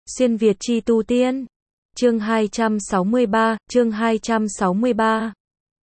Xuyên Việt chi tu tiên. Chương 263.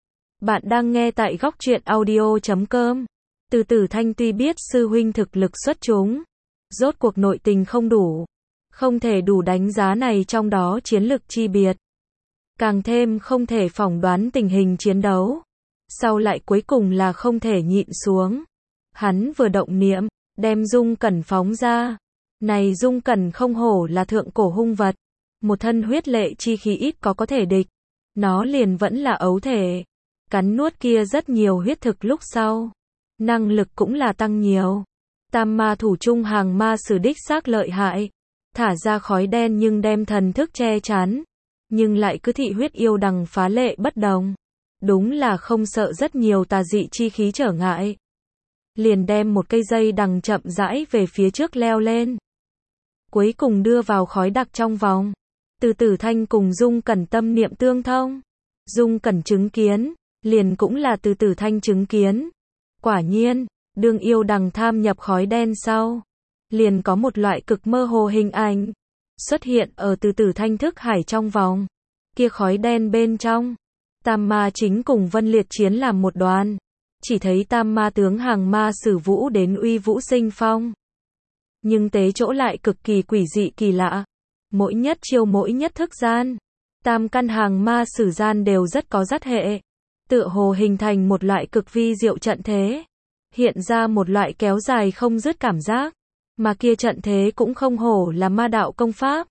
Bạn đang nghe tại góc truyện audio.com. Từ Tử Thanh tuy biết sư huynh thực lực xuất chúng, rốt cuộc nội tình không đủ, không thể đủ đánh giá này trong đó chiến lực chi biệt. Càng thêm không thể phỏng đoán tình hình chiến đấu. Sau lại cuối cùng là không thể nhịn xuống. Hắn vừa động niệm, đem Dung Cẩn phóng ra. Này Dung Cẩn không hổ là thượng cổ hung vật. Một thân huyết lệ chi khí ít có thể địch. Nó liền vẫn là ấu thể. Cắn nuốt kia rất nhiều huyết thực lúc sau. Năng lực cũng là tăng nhiều. Tam ma thủ trung hàng ma sử đích xác lợi hại. Thả ra khói đen nhưng đem thần thức che chắn. Nhưng lại cứ thị huyết yêu đằng phá lệ bất đồng. Đúng là không sợ rất nhiều tà dị chi khí trở ngại. Liền đem một cây dây đằng chậm rãi về phía trước leo lên. Cuối cùng đưa vào khói đặc trong vòng. Từ Tử Thanh cùng Dung Cẩn tâm niệm tương thông. Dung Cẩn chứng kiến, liền cũng là Từ Tử Thanh chứng kiến. Quả nhiên, đương yêu đằng tham nhập khói đen sau. Liền có một loại cực mơ hồ hình ảnh. Xuất hiện ở Từ Tử Thanh thức hải trong vòng. Kia khói đen bên trong. Tam ma chính cùng Vân Liệt chiến làm một đoàn. Chỉ thấy tam ma tướng hàng ma sử vũ đến uy vũ sinh phong. Nhưng tế chỗ lại cực kỳ quỷ dị kỳ lạ. Mỗi nhất chiêu mỗi nhất thức gian. Tam căn hàng ma sử gian đều rất có dắt hệ. Tựa hồ hình thành một loại cực vi diệu trận thế. Hiện ra một loại kéo dài không dứt cảm giác. Mà kia trận thế cũng không hổ là ma đạo công pháp.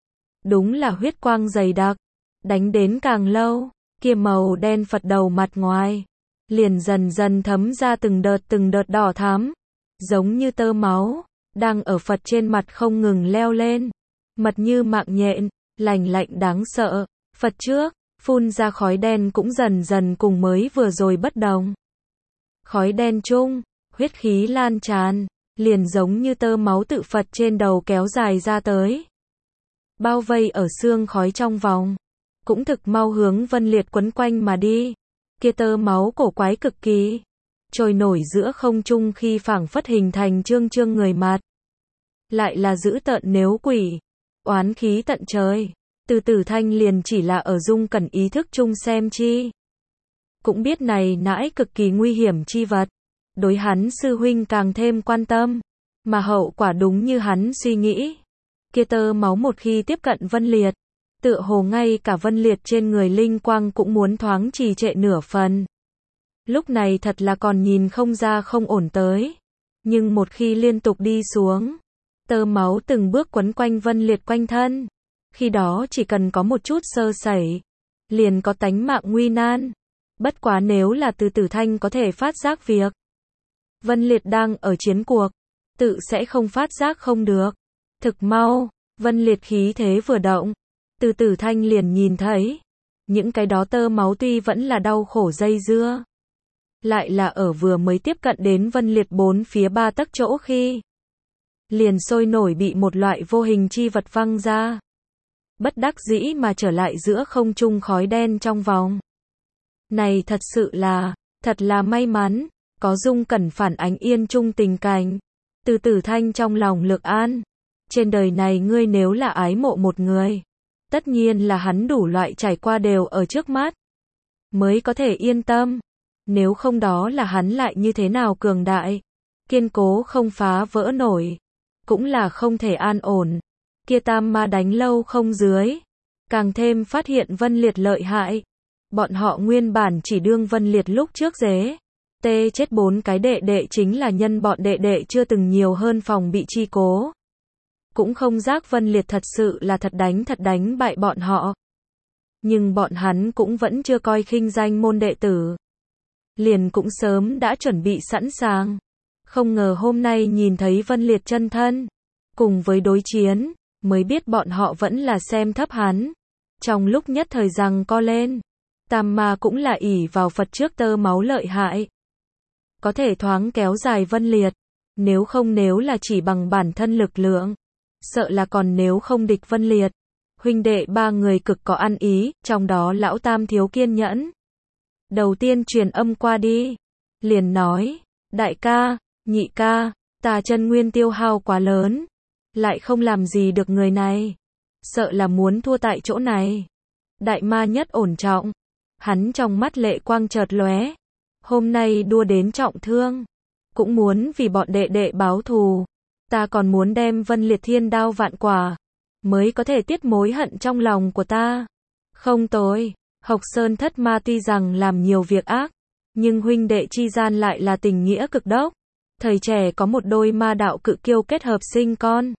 Đúng là huyết quang dày đặc. Đánh đến càng lâu, kia màu đen Phật đầu mặt ngoài. Liền dần dần thấm ra từng đợt đỏ thắm. Giống như tơ máu. Đang ở Phật trên mặt không ngừng leo lên. Mật như mạng nhện, lành lạnh đáng sợ. Phật trước, phun ra khói đen cũng dần dần cùng mới vừa rồi bất đồng. Khói đen chung, huyết khí lan tràn, liền giống như tơ máu tự Phật trên đầu kéo dài ra tới. Bao vây ở xương khói trong vòng. Cũng thực mau hướng Vân Liệt quấn quanh mà đi. Kia tơ máu cổ quái cực kỳ. Trôi nổi giữa không trung khi phảng phất hình thành trương người mặt. Lại là dữ tợn nếu quỷ. Oán khí tận trời. Từ Tử Thanh liền chỉ là ở Dung Cẩn ý thức chung xem chi. Cũng biết này nãi cực kỳ nguy hiểm chi vật. Đối hắn sư huynh càng thêm quan tâm. Mà hậu quả đúng như hắn suy nghĩ. Kia tơ máu một khi tiếp cận Vân Liệt. Tựa hồ ngay cả Vân Liệt trên người linh quang cũng muốn thoáng trì trệ nửa phần. Lúc này thật là còn nhìn không ra không ổn tới. Nhưng một khi liên tục đi xuống. Tơ máu từng bước quấn quanh Vân Liệt quanh thân. Khi đó chỉ cần có một chút sơ sẩy. Liền có tánh mạng nguy nan. Bất quá nếu là Từ Tử Thanh có thể phát giác việc. Vân Liệt đang ở chiến cuộc. Tự sẽ không phát giác không được. Thực mau, Vân Liệt khí thế vừa động. Từ Tử Thanh liền nhìn thấy. Những cái đó tơ máu tuy vẫn là đau khổ dây dưa. Lại là ở vừa mới tiếp cận đến Vân Liệt 4 phía 3 tấc chỗ khi. Liền sôi nổi bị một loại vô hình chi vật văng ra. Bất đắc dĩ mà trở lại giữa không trung khói đen trong vòng. Này thật là may mắn. Có Dung Cẩn phản ánh yên trung tình cảnh. Từ Tử Thanh trong lòng lực an. Trên đời này ngươi nếu là ái mộ một người. Tất nhiên là hắn đủ loại trải qua đều ở trước mắt. Mới có thể yên tâm. Nếu không đó là hắn lại như thế nào cường đại. Kiên cố không phá vỡ nổi. Cũng là không thể an ổn. Kia tam ma đánh lâu không dưới. Càng thêm phát hiện Vân Liệt lợi hại. Bọn họ nguyên bản chỉ đương Vân Liệt lúc trước dế. Tê chết 4 cái đệ đệ chính là nhân bọn đệ đệ chưa từng nhiều hơn phòng bị chi cố. Cũng không giác Vân Liệt thật sự là thật đánh bại bọn họ. Nhưng bọn hắn cũng vẫn chưa coi khinh danh môn đệ tử. Liền cũng sớm đã chuẩn bị sẵn sàng. Không ngờ hôm nay nhìn thấy Vân Liệt chân thân. Cùng với đối chiến, mới biết bọn họ vẫn là xem thấp hắn. Trong lúc nhất thời giằng co lên. Tam ma cũng là ỷ vào Phật trước tơ máu lợi hại. Có thể thoáng kéo dài Vân Liệt. Nếu là chỉ bằng bản thân lực lượng. Sợ là còn nếu không địch Vân Liệt. Huynh đệ 3 người cực có ăn ý, trong đó lão tam thiếu kiên nhẫn. Đầu tiên truyền âm qua đi. Liền nói, đại ca, nhị ca, ta chân nguyên tiêu hao quá lớn. lại không làm gì được người này. Sợ là muốn thua tại chỗ này. Đại ma nhất ổn trọng. Hắn trong mắt lệ quang chợt lóe. Hôm nay đua đến trọng thương. Cũng muốn vì bọn đệ đệ báo thù. Ta còn muốn đem Vân Liệt thiên đao vạn quả. Mới có thể tiết mối hận trong lòng của ta. Không tối. Hộc Sơn thất ma tuy rằng làm nhiều việc ác. Nhưng huynh đệ chi gian lại là tình nghĩa cực đốc. Thời trẻ có một đôi ma đạo cự kiêu kết hợp sinh con.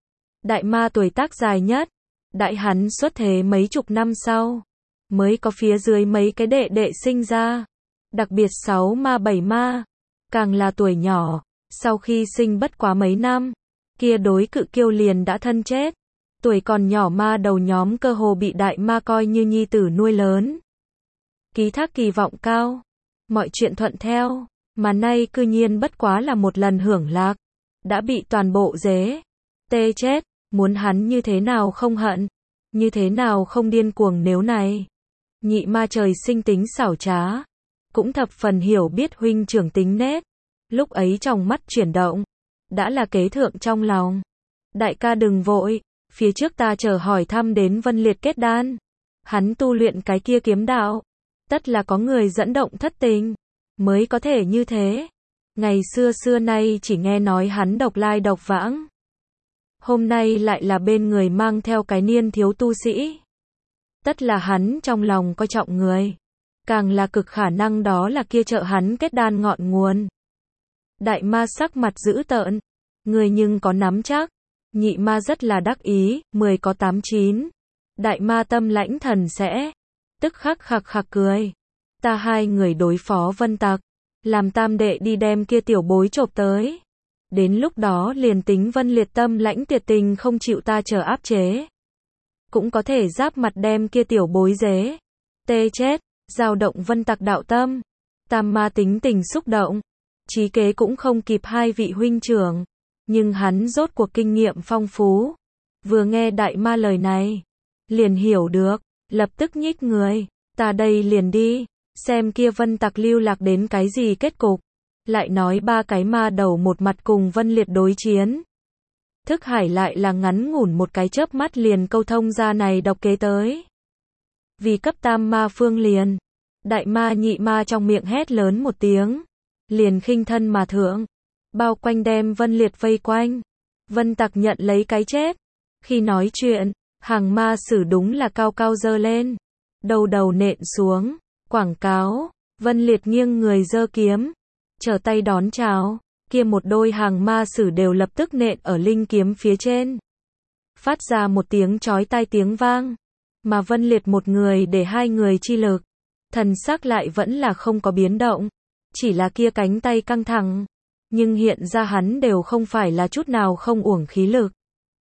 Đại ma tuổi tác dài nhất. Đại hắn xuất thế mấy chục năm sau. Mới có phía dưới mấy cái đệ đệ sinh ra. Đặc biệt 6 ma 7 ma. Càng là tuổi nhỏ. Sau khi sinh bất quá mấy năm. Kia đối cự kiêu liền đã thân chết. Tuổi còn nhỏ ma đầu nhóm cơ hồ bị đại ma coi như nhi tử nuôi lớn. Ký thác kỳ vọng cao. Mọi chuyện thuận theo. Mà nay cư nhiên bất quá là một lần hưởng lạc. Đã bị toàn bộ dế. Tê chết. Muốn hắn như thế nào không hận. Như thế nào không điên cuồng nếu này. Nhị ma trời sinh tính xảo trá. Cũng thập phần hiểu biết huynh trưởng tính nết. Lúc ấy trong mắt chuyển động. Đã là kế thượng trong lòng. Đại ca đừng vội. Phía trước ta chờ hỏi thăm đến Vân Liệt kết đan. Hắn tu luyện cái kia kiếm đạo. Tất là có người dẫn động thất tình. Mới có thể như thế. Ngày xưa xưa nay chỉ nghe nói hắn độc lai độc vãng. Hôm nay lại là bên người mang theo cái niên thiếu tu sĩ. Tất là hắn trong lòng coi trọng người. Càng là cực khả năng đó là kia trợ hắn kết đan ngọn nguồn. Đại ma sắc mặt dữ tợn. Người nhưng có nắm chắc. Nhị ma rất là đắc ý, 10 có 8 9. Đại ma tâm lãnh thần sẽ. Tức khắc khạc khạc cười. Ta hai người đối phó Vân Tặc. Làm tam đệ đi đem kia tiểu bối chộp tới. Đến lúc đó liền tính Vân Liệt tâm lãnh tuyệt tình không chịu ta chờ áp chế. Cũng có thể giáp mặt đem kia tiểu bối dế. Tê chết, dao động Vân Tặc đạo tâm. Tam ma tính tình xúc động. Trí kế cũng không kịp hai vị huynh trưởng. Nhưng hắn rốt cuộc kinh nghiệm phong phú. Vừa nghe đại ma lời này. Liền hiểu được. Lập tức nhích người. Ta đây liền đi. Xem kia Vân Tặc lưu lạc đến cái gì kết cục. Lại nói ba cái ma đầu một mặt cùng Vân Liệt đối chiến. Thức hải lại là ngắn ngủn một cái chớp mắt liền câu thông ra này độc kế tới. Vì cấp tam ma phương liền. Đại ma nhị ma trong miệng hét lớn một tiếng. Liền khinh thân mà thượng. Bao quanh đem Vân Liệt vây quanh. Vân Tặc nhận lấy cái chết. Khi nói chuyện, hàng ma sử đúng là cao cao dơ lên. Đầu đầu nện xuống. Quảng cáo. Vân Liệt nghiêng người giơ kiếm. Trở tay đón chào. Kia một đôi hàng ma sử đều lập tức nện ở linh kiếm phía trên. Phát ra một tiếng chói tai tiếng vang. Mà Vân Liệt một người để hai người chi lực. Thần sắc lại vẫn là không có biến động. Chỉ là kia cánh tay căng thẳng. Nhưng hiện ra hắn đều không phải là chút nào không uổng khí lực.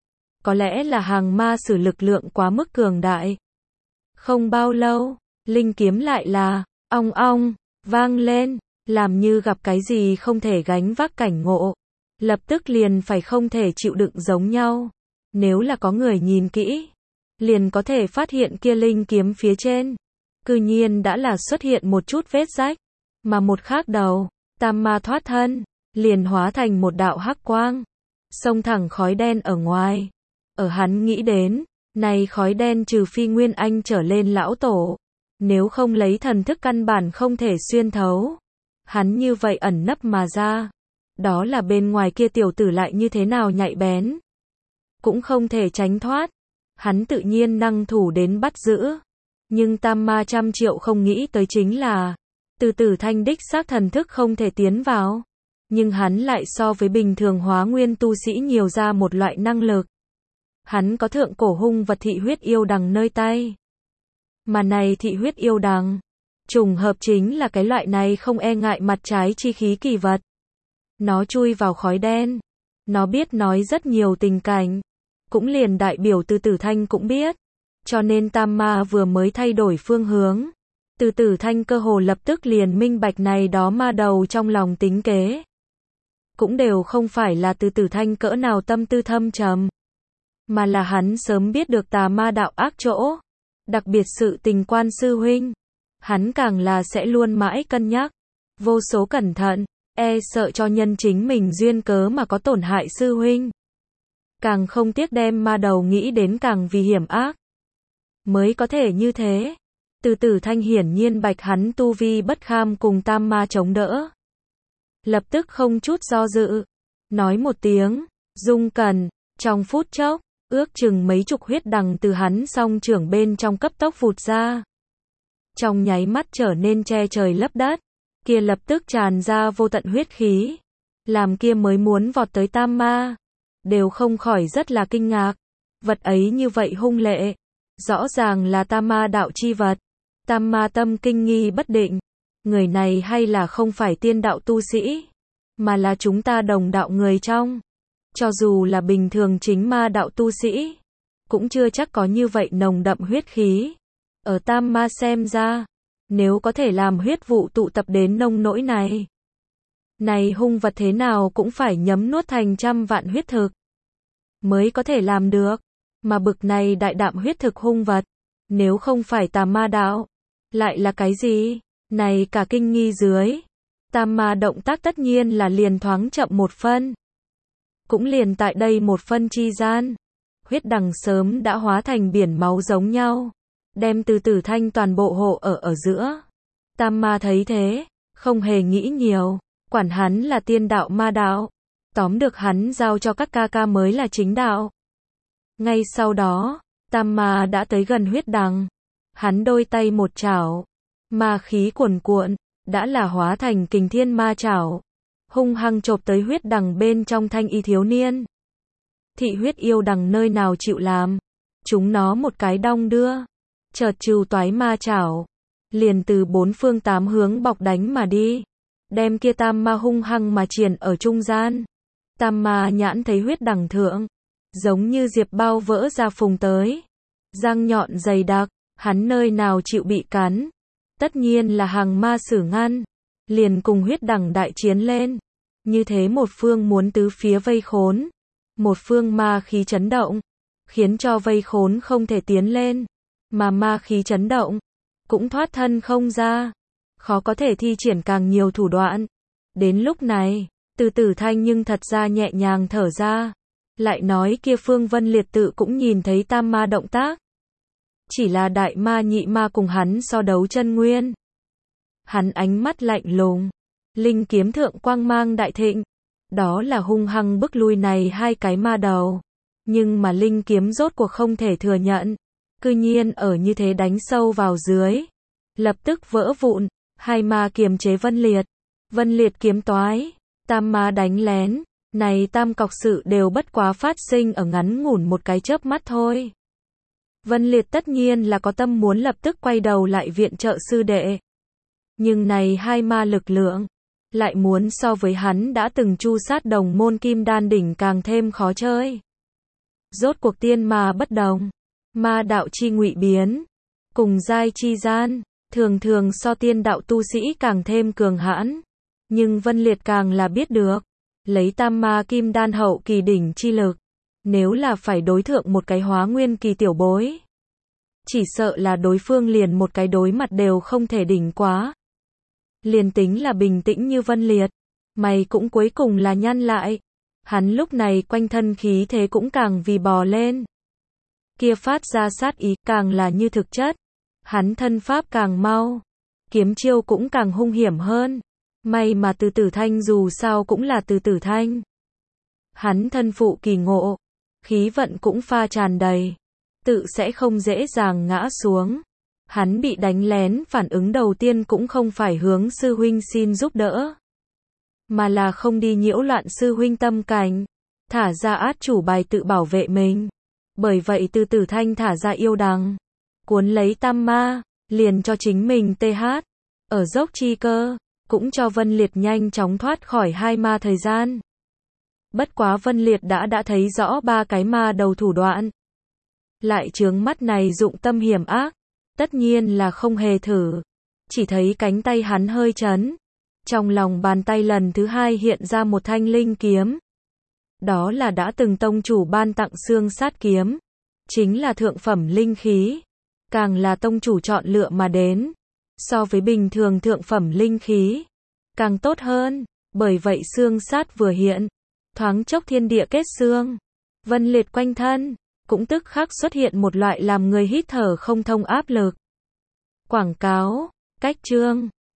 Có lẽ là hàng ma sử lực lượng quá mức cường đại. Không bao lâu, linh kiếm lại là ong ong vang lên, làm như gặp cái gì không thể gánh vác cảnh ngộ, lập tức liền phải không thể chịu đựng giống nhau. Nếu là có người nhìn kỹ, liền có thể phát hiện kia linh kiếm phía trên, cư nhiên đã là xuất hiện một chút vết rách, mà một khác đầu, tam ma thoát thân, liền hóa thành một đạo hắc quang, xông thẳng khói đen ở ngoài. Ở hắn nghĩ đến, này khói đen trừ phi Nguyên Anh trở lên lão tổ, nếu không lấy thần thức căn bản không thể xuyên thấu. Hắn như vậy ẩn nấp mà ra, đó là bên ngoài kia tiểu tử lại như thế nào nhạy bén, cũng không thể tránh thoát. Hắn tự nhiên năng thủ đến bắt giữ, nhưng tam ma trăm triệu không nghĩ tới chính là, từ Tử Thanh đích xác thần thức không thể tiến vào, nhưng hắn lại so với bình thường hóa nguyên tu sĩ nhiều ra một loại năng lực. Hắn có thượng cổ hung vật thị huyết yêu đằng nơi tay. Mà này thị huyết yêu đằng, trùng hợp chính là cái loại này không e ngại mặt trái chi khí kỳ vật. Nó chui vào khói đen. Nó biết nói rất nhiều tình cảnh. Cũng liền đại biểu Từ Tử Thanh cũng biết. Cho nên tam ma vừa mới thay đổi phương hướng. Từ Tử Thanh cơ hồ lập tức liền minh bạch này đó ma đầu trong lòng tính kế. Cũng đều không phải là Từ Tử Thanh cỡ nào tâm tư thâm trầm. Mà là hắn sớm biết được tà ma đạo ác chỗ. Đặc biệt sự tình quan sư huynh. Hắn càng là sẽ luôn mãi cân nhắc. Vô số cẩn thận, e sợ cho nhân chính mình duyên cớ mà có tổn hại sư huynh. càng không tiếc đem ma đầu nghĩ đến càng vì hiểm ác. Mới có thể như thế. Từ Tử Thanh hiển nhiên bạch hắn tu vi bất kham cùng tam ma chống đỡ. Lập tức không chút do dự. Nói một tiếng, dung cần, trong phút chốc, ước chừng mấy chục huyết đằng từ hắn song trưởng bên trong cấp tốc vụt ra. Trong nháy mắt trở nên che trời lấp đất, kia lập tức tràn ra vô tận huyết khí. Làm kia mới muốn vọt tới tam ma. Đều không khỏi rất là kinh ngạc. Vật ấy như vậy hung lệ. Rõ ràng là tam ma đạo chi vật. Tam ma tâm kinh nghi bất định. Người này hay là không phải tiên đạo tu sĩ, mà là chúng ta đồng đạo người trong. Cho dù là bình thường chính ma đạo tu sĩ, cũng chưa chắc có như vậy nồng đậm huyết khí. Ở tam ma xem ra, nếu có thể làm huyết vụ tụ tập đến nông nỗi này, này hung vật thế nào cũng phải nhấm nuốt thành trăm vạn huyết thực mới có thể làm được. Mà bực này đại đạm huyết thực hung vật, nếu không phải tà ma đạo, lại là cái gì? Này cả kinh nghi dưới, tam ma động tác tất nhiên là liền thoáng chậm một phân. Cũng liền tại đây một phân chi gian, huyết đằng sớm đã hóa thành biển máu giống nhau, đem Từ Tử Thanh toàn bộ hộ ở giữa. Tam ma thấy thế, không hề nghĩ nhiều, quản hắn là tiên đạo ma đạo, tóm được hắn giao cho các ca ca mới là chính đạo. Ngay sau đó, tam ma đã tới gần huyết đằng, hắn đôi tay một chảo, ma khí cuồn cuộn, đã là hóa thành kình thiên ma chảo, hung hăng chộp tới huyết đằng bên trong thanh y thiếu niên. Thị huyết yêu đằng nơi nào chịu làm, chúng nó một cái đong đưa, chợt trừ toái ma chảo, liền từ bốn phương tám hướng bọc đánh mà đi, đem kia tam ma hung hăng mà triền ở trung gian. Tam ma nhãn thấy huyết đằng thượng, giống như diệp bao vỡ ra phùng tới, răng nhọn dày đặc, hắn nơi nào chịu bị cắn. Tất nhiên là hàng ma sử ngăn, liền cùng huyết đằng đại chiến lên. Như thế một phương muốn tứ phía vây khốn, một phương ma khí chấn động, khiến cho vây khốn không thể tiến lên, mà ma khí chấn động, cũng thoát thân không ra, khó có thể thi triển càng nhiều thủ đoạn. Đến lúc này, Từ Tử Thanh nhưng thật ra nhẹ nhàng thở ra, lại nói kia Phương Vân Liệt tự cũng nhìn thấy tam ma động tác. Chỉ là đại ma nhị ma cùng hắn so đấu chân nguyên. Hắn ánh mắt lạnh lùng, linh kiếm thượng quang mang đại thịnh, đó là hung hăng bức lui này hai cái ma đầu. Nhưng mà linh kiếm rốt cuộc không thể thừa nhận, cư nhiên ở như thế đánh sâu vào dưới, lập tức vỡ vụn, hai ma kiềm chế Vân Liệt kiếm toái, tam ma đánh lén, này tam cọc sự đều bất quá phát sinh ở ngắn ngủn một cái chớp mắt thôi. Vân Liệt tất nhiên là có tâm muốn lập tức quay đầu lại viện trợ sư đệ. Nhưng này hai ma lực lượng, lại muốn so với hắn đã từng chu sát đồng môn kim đan đỉnh càng thêm khó chơi. Rốt cuộc tiên ma bất đồng, ma đạo chi ngụy biến, cùng giai chi gian, thường thường so tiên đạo tu sĩ càng thêm cường hãn. Nhưng Vân Liệt càng là biết được, lấy tam ma kim đan hậu kỳ đỉnh chi lực, nếu là phải đối thượng một cái hóa nguyên kỳ tiểu bối, chỉ sợ là đối phương liền một cái đối mặt đều không thể đỉnh quá. Liền tính là bình tĩnh như Vân Liệt, mày cũng cuối cùng là nhăn lại. Hắn lúc này quanh thân khí thế cũng càng vì bò lên. Kia phát ra sát ý càng là như thực chất. Hắn thân pháp càng mau, kiếm chiêu cũng càng hung hiểm hơn. May mà Từ Tử Thanh dù sao cũng là Từ Tử Thanh. Hắn thân phụ kỳ ngộ, khí vận cũng pha tràn đầy, tự sẽ không dễ dàng ngã xuống. Hắn bị đánh lén, phản ứng đầu tiên cũng không phải hướng sư huynh xin giúp đỡ, mà là không đi nhiễu loạn sư huynh tâm cảnh, thả ra át chủ bài tự bảo vệ mình. Bởi vậy Từ Tử Thanh thả ra yêu đằng, cuốn lấy tam ma, liền cho chính mình TH, ở dốc chi cơ, cũng cho Vân Liệt nhanh chóng thoát khỏi hai ma thời gian. Bất quá Vân Liệt đã thấy rõ ba cái ma đầu thủ đoạn. Lại chướng mắt này dụng tâm hiểm ác, tất nhiên là không hề thử. Chỉ thấy cánh tay hắn hơi chấn, trong lòng bàn tay lần thứ hai hiện ra một thanh linh kiếm. Đó là đã từng tông chủ ban tặng xương sát kiếm, chính là thượng phẩm linh khí, càng là tông chủ chọn lựa mà đến, so với bình thường thượng phẩm linh khí, càng tốt hơn. Bởi vậy xương sát vừa hiện, thoáng chốc thiên địa kết xương, vân liệt quanh thân, cũng tức khắc xuất hiện một loại làm người hít thở không thông áp lực. Quảng cáo, cách chương